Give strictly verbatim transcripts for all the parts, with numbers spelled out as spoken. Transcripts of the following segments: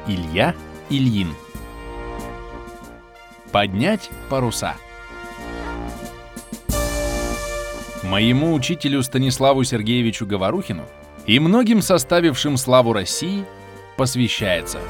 Илья Ильин. Поднять паруса. Моему учителю Станиславу Сергеевичу Говорухину и многим составившим славу России посвящается.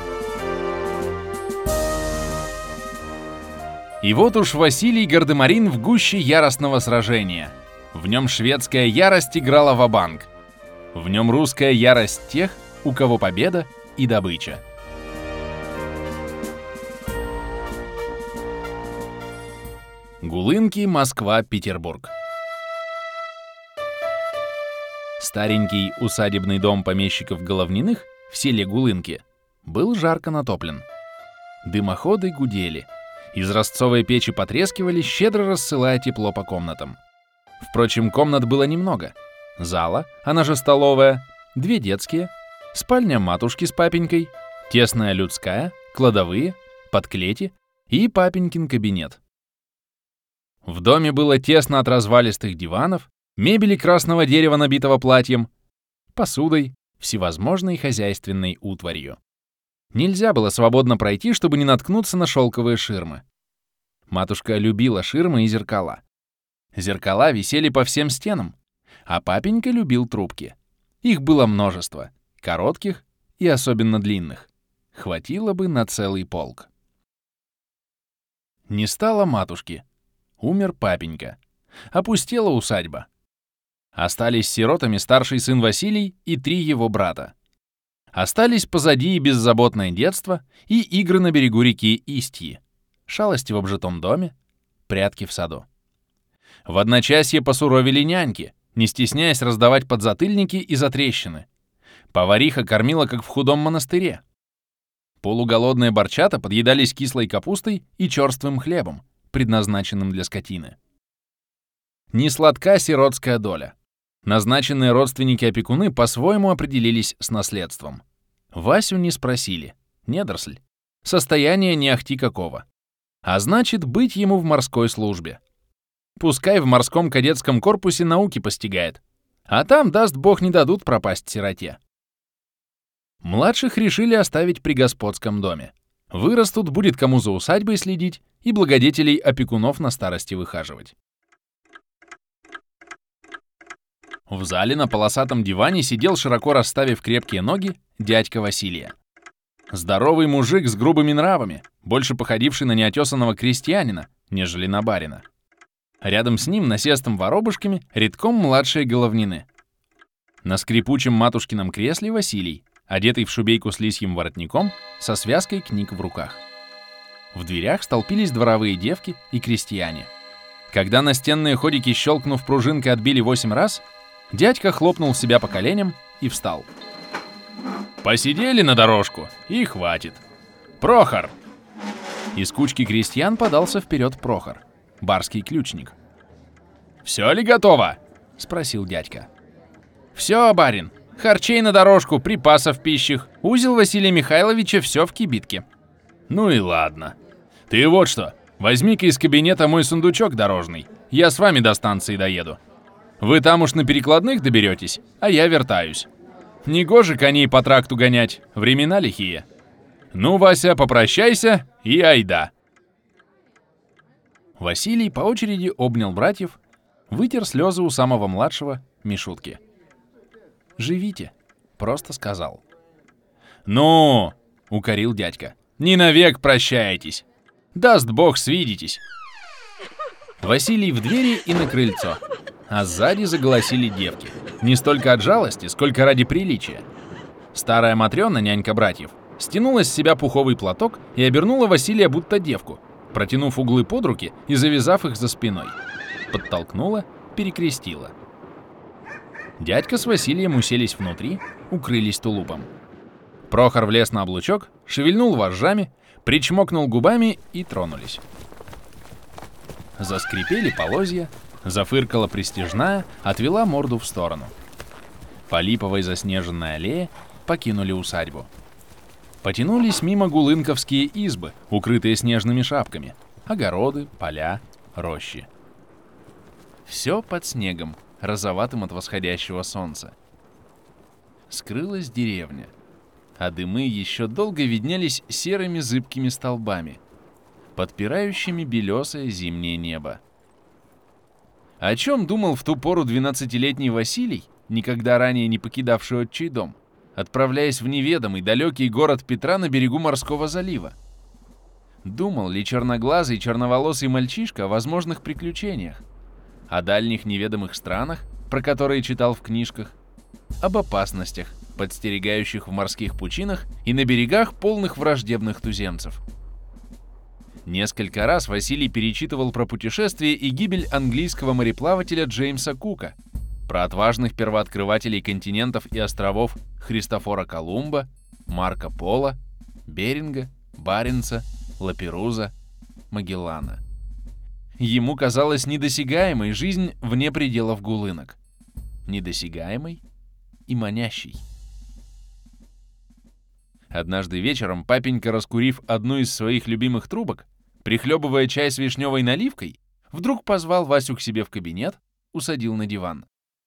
И вот уж Василий Гардемарин в гуще яростного сражения. В нем шведская ярость играла ва-банк. В нем русская ярость тех, у кого победа и добыча. Гулынки, Москва, Петербург. Старенький усадебный дом помещиков Головниных в селе Гулынки был жарко натоплен. Дымоходы гудели. Изразцовые печи потрескивали, щедро рассылая тепло по комнатам. Впрочем, комнат было немного. Зала, она же столовая, две детские, спальня матушки с папенькой, тесная людская, кладовые, подклети и папенькин кабинет. В доме было тесно от развалистых диванов, мебели красного дерева, набитого платьем, посудой, всевозможной хозяйственной утварью. Нельзя было свободно пройти, чтобы не наткнуться на шелковые ширмы. Матушка любила ширмы и зеркала. Зеркала висели по всем стенам, а папенька любил трубки. Их было множество, коротких и особенно длинных. Хватило бы на целый полк. Не стало матушки. Умер папенька. Опустела усадьба. Остались сиротами старший сын Василий и три его брата. Остались позади и беззаботное детство, и игры на берегу реки Истьи, шалости в обжитом доме, прятки в саду. В одночасье посуровили няньки, не стесняясь раздавать подзатыльники и затрещины. Повариха кормила, как в худом монастыре. Полуголодные борчата подъедались кислой капустой и черствым хлебом, предназначенным для скотины. Не сладка сиротская доля. Назначенные родственники-опекуны по-своему определились с наследством. Васю не спросили, недоросль. Состояние не ахти какого. А значит, быть ему в морской службе. Пускай в морском кадетском корпусе науки постигает, а там, даст бог, не дадут пропасть сироте. Младших решили оставить при господском доме. Вырастут, будет кому за усадьбой следить и благодетелей-опекунов на старости выхаживать. В зале на полосатом диване сидел, широко расставив крепкие ноги, дядька Василия. Здоровый мужик с грубыми нравами, больше походивший на неотесанного крестьянина, нежели на барина. Рядом с ним, насестом воробушками, редком младшие Головнины. На скрипучем матушкином кресле Василий, одетый в шубейку с лисьим воротником, со связкой книг в руках. В дверях столпились дворовые девки и крестьяне. Когда настенные ходики, щелкнув пружинкой, отбили восемь раз, дядька хлопнул себя по коленям и встал. «Посидели на дорожку, и хватит. Прохор!» Из кучки крестьян подался вперед Прохор, барский ключник. «Все ли готово?» — спросил дядька. «Все, барин. Харчей на дорожку, припасов пищих. Узел Василия Михайловича все в кибитке». «Ну и ладно. Ты вот что, возьми-ка из кабинета мой сундучок дорожный. Я с вами до станции доеду. Вы там уж на перекладных доберетесь, а я вертаюсь. Негоже коней по тракту гонять, времена лихие. Ну, Вася, попрощайся и айда». Василий по очереди обнял братьев, вытер слезы у самого младшего, Мишутки. «Живите», — просто сказал. «Ну!» — укорил дядька. «Не навек прощаетесь. Даст бог, свидитесь». Василий в двери и на крыльцо, а сзади заголосили девки. Не столько от жалости, сколько ради приличия. Старая Матрёна, нянька братьев, стянула с себя пуховый платок и обернула Василия будто девку, протянув углы под руки и завязав их за спиной. Подтолкнула, перекрестила. Дядька с Василием уселись внутри, укрылись тулупом. Прохор влез на облучок, шевельнул вожжами, причмокнул губами и тронулись. Заскрипели полозья, зафыркала пристяжная, отвела морду в сторону. По липовой заснеженной аллее покинули усадьбу. Потянулись мимо гулынковские избы, укрытые снежными шапками, огороды, поля, рощи. Все под снегом, розоватым от восходящего солнца. Скрылась деревня. а дымы еще долго виднелись серыми зыбкими столбами, подпирающими белесое зимнее небо. О чем думал в ту пору двенадцатилетний Василий, никогда ранее не покидавший отчий дом, отправляясь в неведомый далекий город Петра на берегу морского залива? Думал ли черноглазый черноволосый мальчишка о возможных приключениях, о дальних неведомых странах, про которые читал в книжках, об опасностях, подстерегающих в морских пучинах и на берегах, полных враждебных туземцев? Несколько раз Василий перечитывал про путешествие и гибель английского мореплавателя Джеймса Кука, про отважных первооткрывателей континентов и островов Христофора Колумба, Марко Поло, Беринга, Баренца, Лаперуза, Магеллана. Ему казалась недосягаемой жизнь вне пределов гулынок. Недосягаемой и манящей. Однажды вечером папенька, раскурив одну из своих любимых трубок, прихлебывая чай с вишневой наливкой, вдруг позвал Васю к себе в кабинет, усадил на диван.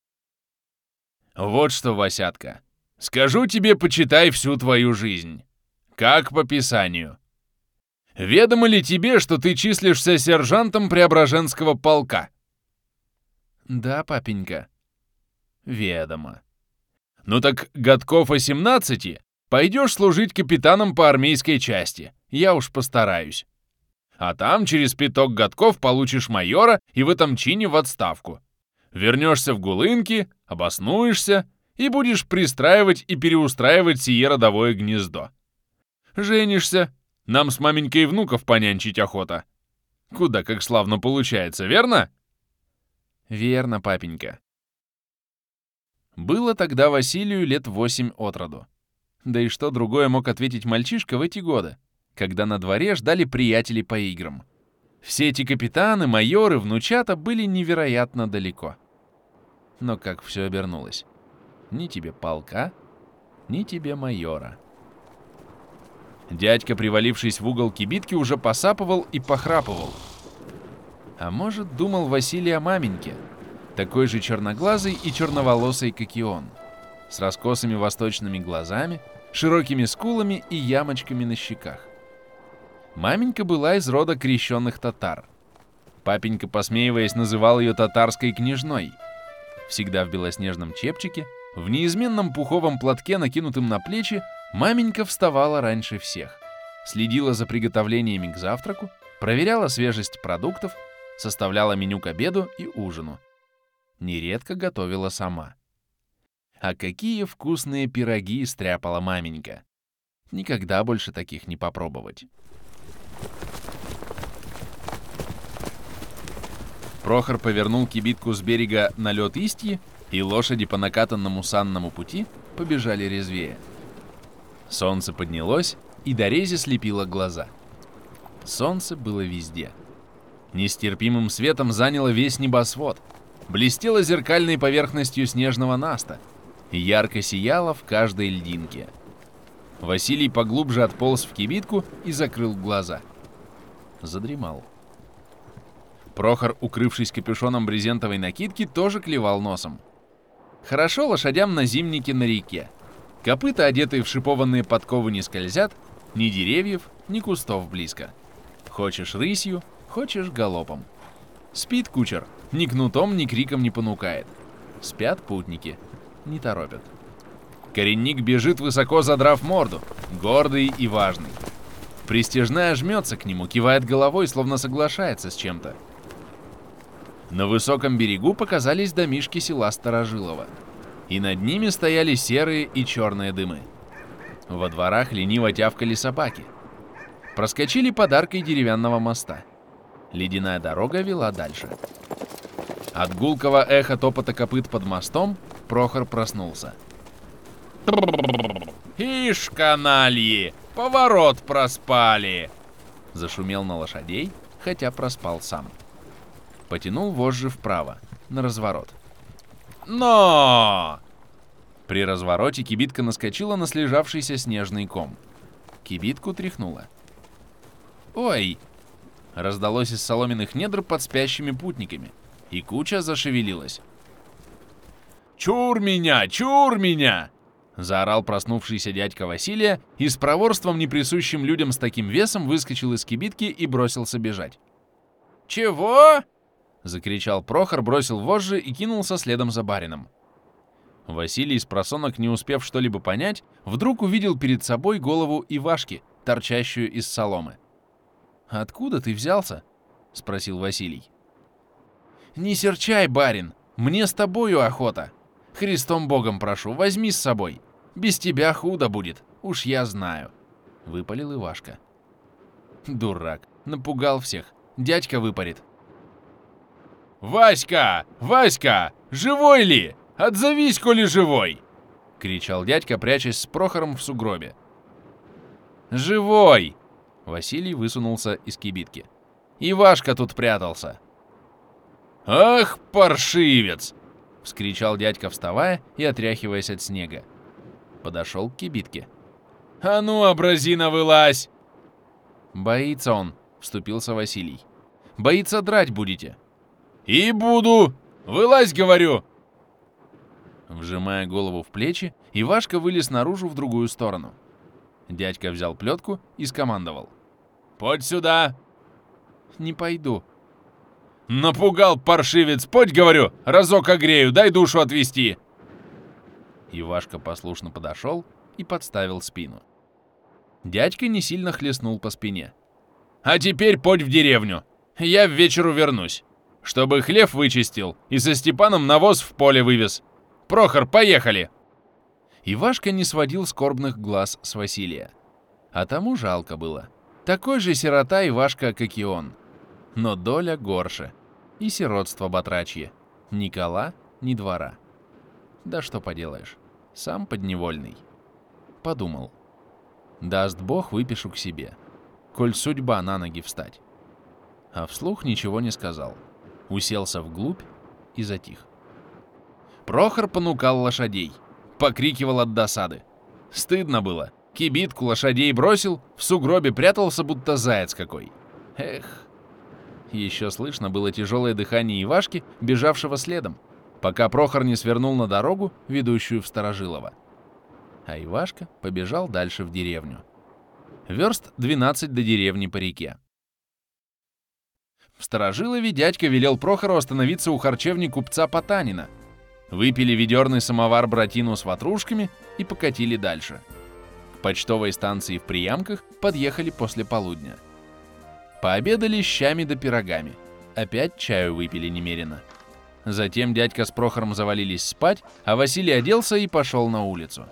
«Вот что, Васятка, скажу тебе, почитай всю твою жизнь. Как по писанию. Ведомо ли тебе, что ты числишься сержантом Преображенского полка?» «Да, папенька». «Ведомо. Ну так годков восемнадцати пойдешь служить капитаном по армейской части, я уж постараюсь. А там через пяток годков получишь майора и в этом чине в отставку. Вернешься в Гулынки, обоснуешься и будешь пристраивать и переустраивать сие родовое гнездо. Женишься, нам с маменькой внуков понянчить охота. Куда как славно получается, верно?» «Верно, папенька». Было тогда Василию лет восемь от роду. Да и что другое мог ответить мальчишка в эти годы, когда на дворе ждали приятели по играм. Все эти капитаны, майоры, внучата были невероятно далеко. Но как все обернулось. Ни тебе полка, ни тебе майора. Дядька, привалившись в угол кибитки, уже посапывал и похрапывал. А может, думал Василий о маменьке, такой же черноглазый и черноволосый, как и он, с раскосыми восточными глазами, широкими скулами и ямочками на щеках. Маменька была из рода крещенных татар. Папенька, посмеиваясь, называл ее татарской княжной. Всегда в белоснежном чепчике, в неизменном пуховом платке, накинутым на плечи, маменька вставала раньше всех, следила за приготовлениями к завтраку, проверяла свежесть продуктов, составляла меню к обеду и ужину. Нередко готовила сама. А какие вкусные пироги стряпала маменька! Никогда больше таких не попробовать. Прохор повернул кибитку с берега на лед Истьи, и лошади по накатанному санному пути побежали резвее. Солнце поднялось, и дорезе слепило глаза. Солнце было везде. Нестерпимым светом заняло весь небосвод, блестело зеркальной поверхностью снежного наста и ярко сияло в каждой льдинке. Василий поглубже отполз в кибитку и закрыл глаза. Задремал. Прохор, укрывшись капюшоном брезентовой накидки, тоже клевал носом. Хорошо лошадям на зимнике на реке. Копыта, одетые в шипованные подковы, не скользят, ни деревьев, ни кустов близко. Хочешь рысью, хочешь галопом. Спит кучер, ни кнутом, ни криком не понукает. Спят путники, не торопят. Коренник бежит, высоко задрав морду, гордый и важный. Пристяжная жмется к нему, кивает головой, словно соглашается с чем-то. На высоком берегу показались домишки села Старожилово, и над ними стояли серые и черные дымы. Во дворах лениво тявкали собаки. Проскочили подаркой деревянного моста. Ледяная дорога вела дальше. От гулкого эха топота копыт под мостом Прохор проснулся. «Ишь, канальи, поворот проспали!» Зашумел на лошадей, хотя проспал сам. Потянул вожжи вправо, на разворот. «Но!» При развороте кибитка наскочила на слежавшийся снежный ком. Кибитку тряхнула. «Ой!» Раздалось из соломенных недр под спящими путниками, и куча зашевелилась. «Чур меня! Чур меня!» Заорал проснувшийся дядька Василия и с проворством, не присущим людям с таким весом, выскочил из кибитки и бросился бежать. «Чего?» — закричал Прохор, бросил вожжи и кинулся следом за барином. Василий, спросонок не успев что-либо понять, вдруг увидел перед собой голову Ивашки, торчащую из соломы. «Откуда ты взялся?» — спросил Василий. «Не серчай, барин, мне с тобою охота. Христом Богом прошу, возьми с собой. Без тебя худо будет, уж я знаю», — выпалил Ивашка. «Дурак, напугал всех, дядька выпарит». «Васька! Васька! Живой ли? Отзовись, коли живой!» — кричал дядька, прячась с Прохором в сугробе. «Живой!» — Василий высунулся из кибитки. «Ивашка тут прятался!» «Ах, паршивец!» — вскричал дядька, вставая и отряхиваясь от снега. Подошел к кибитке. «А ну, образина, вылазь!» «Боится он», — вступился Василий. «Боится, драть будете». «И буду! Вылазь, говорю!» Вжимая голову в плечи, Ивашка вылез наружу в другую сторону. Дядька взял плетку и скомандовал. «Подь сюда!» «Не пойду». «Напугал, паршивец! Подь, говорю! Разок огрею, дай душу отвести!» Ивашка послушно подошел и подставил спину. Дядька не сильно хлестнул по спине. «А теперь подь в деревню! Я в вечеру вернусь, чтобы хлев вычистил и со Степаном навоз в поле вывез. Прохор, поехали!» Ивашка не сводил скорбных глаз с Василия. А тому жалко было. Такой же сирота Ивашка, как и он. Но доля горше. И сиротство батрачье. Ни кола, ни двора. Да что поделаешь, сам подневольный. Подумал. Даст Бог, выпишу к себе. Коль судьба на ноги встать. А вслух ничего не сказал. Уселся вглубь и затих. Прохор понукал лошадей. Покрикивал от досады. Стыдно было. Кибитку лошадей бросил, в сугробе прятался, будто заяц какой. Эх. Еще слышно было тяжелое дыхание Ивашки, бежавшего следом, пока Прохор не свернул на дорогу, ведущую в Старожилово. А Ивашка побежал дальше в деревню. Верст двенадцать до деревни по реке. В Старожилове дядька велел Прохору остановиться у харчевни купца Потанина. Выпили ведерный самовар братину с ватрушками и покатили дальше. К почтовой станции в Приямках подъехали после полудня. Пообедали щами да пирогами. Опять чаю выпили немерено. Затем дядька с Прохором завалились спать, а Василий оделся и пошел на улицу.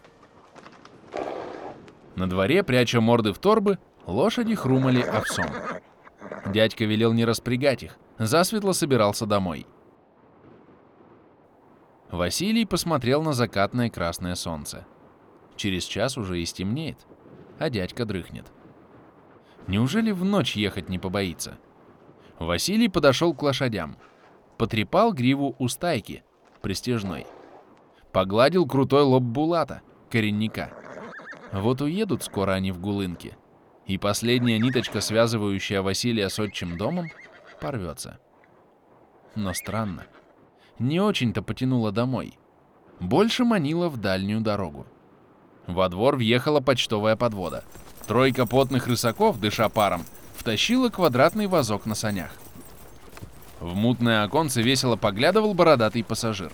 На дворе, пряча морды в торбы, лошади хрумали овсом. Дядька велел не распрягать их, засветло собирался домой. Василий посмотрел на закатное красное солнце. Через час уже и стемнеет, а дядька дрыхнет. Неужели в ночь ехать не побоится? Василий подошел к лошадям. Потрепал гриву у стайки, пристяжной. Погладил крутой лоб Булата, коренника. Вот уедут скоро они в Гулынки, и последняя ниточка, связывающая Василия с отчим домом, порвется. Но странно. Не очень-то потянуло домой. Больше манило в дальнюю дорогу. Во двор въехала почтовая подвода. Тройка потных рысаков, дыша паром, втащила квадратный вазок на санях. В мутное оконце весело поглядывал бородатый пассажир.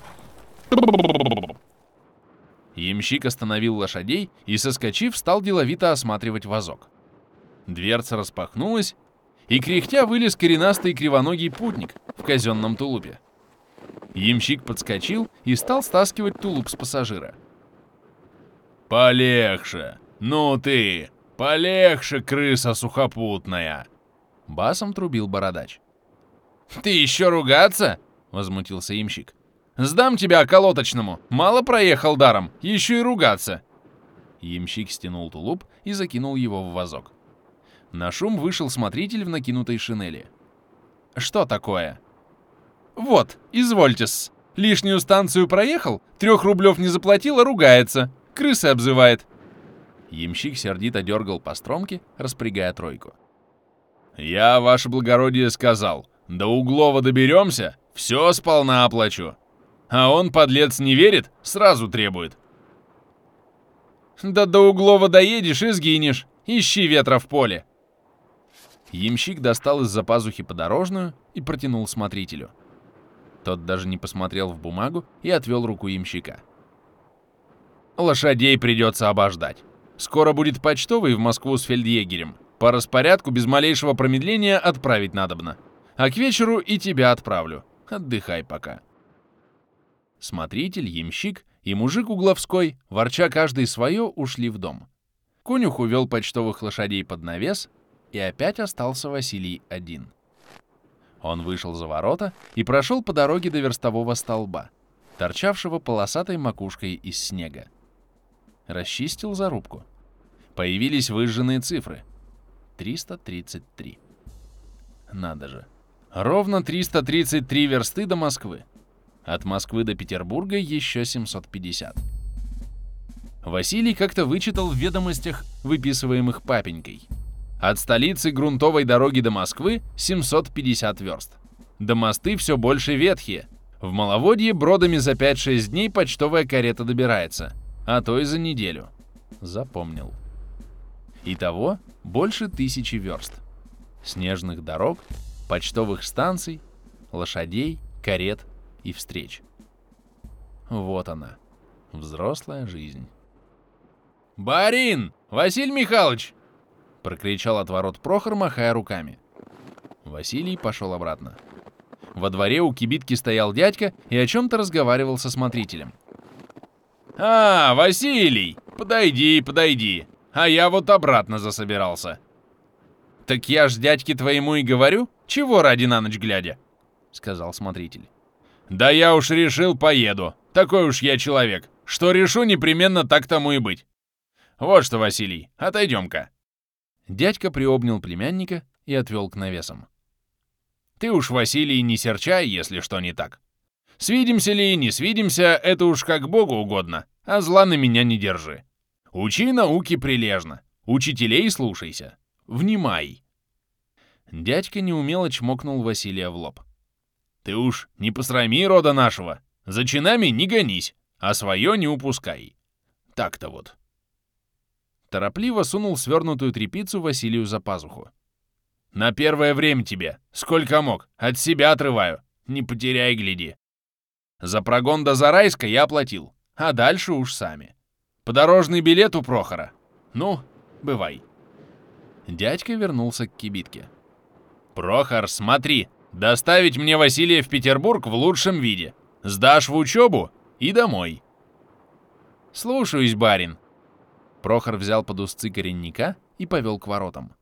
Ямщик остановил лошадей и, соскочив, стал деловито осматривать вазок. Дверца распахнулась, и кряхтя вылез коренастый кривоногий путник в казенном тулупе. Ямщик подскочил и стал стаскивать тулуп с пассажира. «Полегше! Ну ты! Полегше, крыса сухопутная!» Басом трубил бородач. «Ты еще ругаться?» — возмутился ямщик. «Сдам тебя околоточному! Мало проехал даром, еще и ругаться!» Ямщик стянул тулуп и закинул его в вазок. На шум вышел смотритель в накинутой шинели. «Что такое?» «Вот, извольте-с. Лишнюю станцию проехал, трех рублев не заплатил, а ругается. Крысы обзывает». Ямщик сердито дергал по стромке, распрягая тройку. «Я, ваше благородие, сказал, до Углова доберемся, все сполна оплачу. А он, подлец, не верит, сразу требует. Да до Углова доедешь и сгинешь. Ищи ветра в поле. Ямщик достал из-за пазухи подорожную и протянул смотрителю. Тот даже не посмотрел в бумагу и отвел руку ямщика. Лошадей придется обождать. Скоро будет почтовый в Москву с фельдъегерем. По распорядку без малейшего промедления отправить надобно. А к вечеру и тебя отправлю. Отдыхай пока. Смотритель, ямщик и мужик Угловской, ворча каждый свое, ушли в дом. Конюх увел почтовых лошадей под навес, и опять остался Василий один. Он вышел за ворота и прошел по дороге до верстового столба, торчавшего полосатой макушкой из снега. Расчистил зарубку. Появились выжженные цифры. триста тридцать три. Надо же. Ровно триста тридцать три версты до Москвы. От Москвы до Петербурга еще семьсот пятьдесят. Василий как-то вычитал в ведомостях, выписываемых папенькой. От столицы грунтовой дороги до Москвы семьсот пятьдесят верст. До мосты все больше ветхие. В маловодье бродами за пять-шесть дней почтовая карета добирается, а то и за неделю. Запомнил. Итого больше тысячи верст. Снежных дорог, почтовых станций, лошадей, карет и встреч. Вот она, взрослая жизнь. «Барин! Василий Михайлович!» — прокричал от ворот Прохор, махая руками. Василий пошел обратно. Во дворе у кибитки стоял дядька и о чем-то разговаривал со смотрителем. «А, Василий! Подойди, подойди! А я вот обратно засобирался!» «Так я ж дядьке твоему и говорю, чего ради на ночь глядя?» — сказал смотритель. «Да я уж решил, поеду. Такой уж я человек. Что решу, непременно так тому и быть. Вот что, Василий, отойдем-ка». Дядька приобнял племянника и отвел к навесам. «Ты уж, Василий, не серчай, если что не так. Свидимся ли, не свидимся, это уж как Богу угодно, а зла на меня не держи. Учи науки прилежно, учителей слушайся, внимай». Дядька неумело чмокнул Василия в лоб. «Ты уж не посрами рода нашего, за чинами не гонись, а свое не упускай. Так-то вот». Торопливо сунул свернутую тряпицу Василию за пазуху. «На первое время тебе, сколько мог, от себя отрываю, не потеряй, гляди. За прогон до Зарайска я оплатил, а дальше уж сами. Подорожный билет у Прохора. Ну, бывай». Дядька вернулся к кибитке. «Прохор, смотри, доставить мне Василия в Петербург в лучшем виде. Сдашь в учебу и домой». «Слушаюсь, барин». Прохор взял под узцы коренника и повел к воротам.